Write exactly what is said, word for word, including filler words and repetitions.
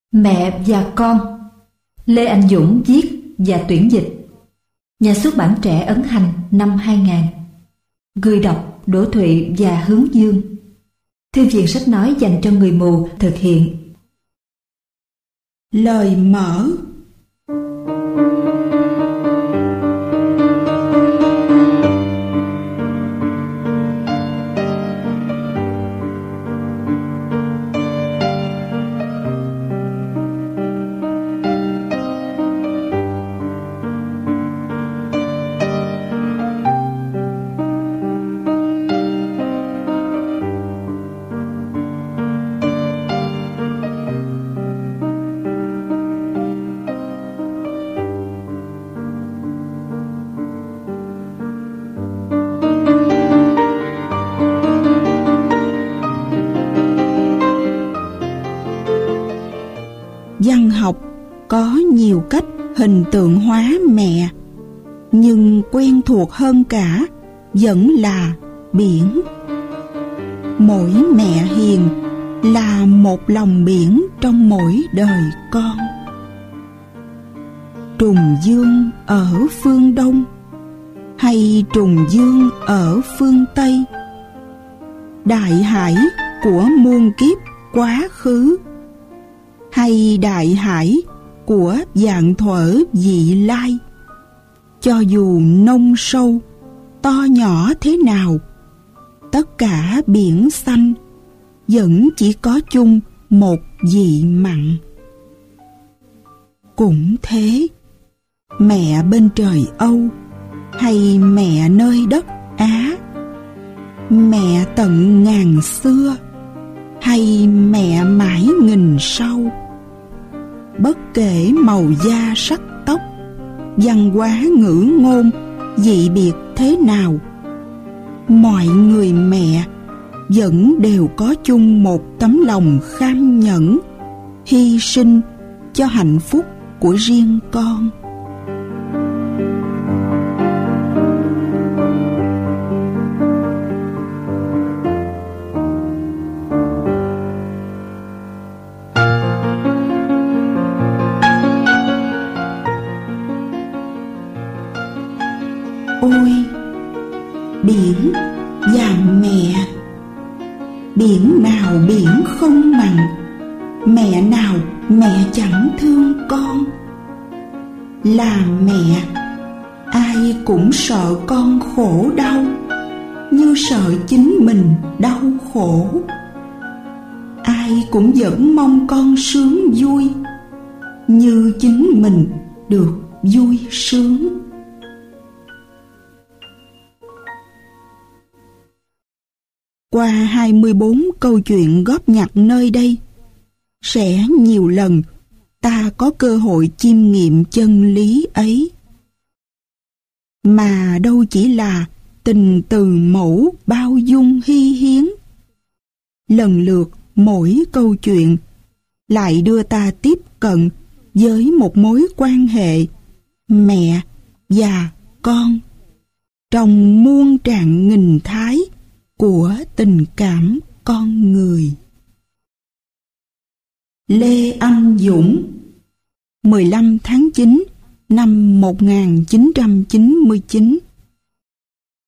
Mẹ và con. Lê Anh Dũng viết và tuyển dịch. Nhà xuất bản Trẻ ấn hành năm hai nghìn. Người đọc Đỗ Thụy và Hướng Dương. Thư viện sách nói dành cho người mù thực hiện. Lời mở. Văn học có nhiều cách hình tượng hóa mẹ, nhưng quen thuộc hơn cả vẫn là biển. Mỗi mẹ hiền là một lòng biển trong mỗi đời con. Trùng dương ở phương Đông hay trùng dương ở phương Tây, đại hải của muôn kiếp quá khứ hay đại hải của vạn thuở vị lai, cho dù nông sâu to nhỏ thế nào, tất cả biển xanh vẫn chỉ có chung một vị mặn. Cũng thế, mẹ bên trời Âu hay mẹ nơi đất Á, mẹ tận ngàn xưa hay mẹ mãi nghìn sau, bất kể màu da sắc tóc, văn hóa ngữ ngôn dị biệt thế nào, mọi người mẹ vẫn đều có chung một tấm lòng kham nhẫn, hy sinh cho hạnh phúc của riêng con. Ôi, biển và mẹ, biển nào biển không mặn, mẹ nào mẹ chẳng thương con. Là mẹ, ai cũng sợ con khổ đau, như sợ chính mình đau khổ. Ai cũng vẫn mong con sướng vui, như chính mình được vui sướng. Qua hai mươi bốn câu chuyện góp nhặt nơi đây, sẽ nhiều lần ta có cơ hội chiêm nghiệm chân lý ấy. Mà đâu chỉ là tình từ mẫu bao dung hy hiến. Lần lượt mỗi câu chuyện lại đưa ta tiếp cận với một mối quan hệ mẹ và con trong muôn tràng nghìn thái của tình cảm con người. Lê Anh Dũng, mười lăm tháng chín năm một nghìn chín trăm chín mươi chín.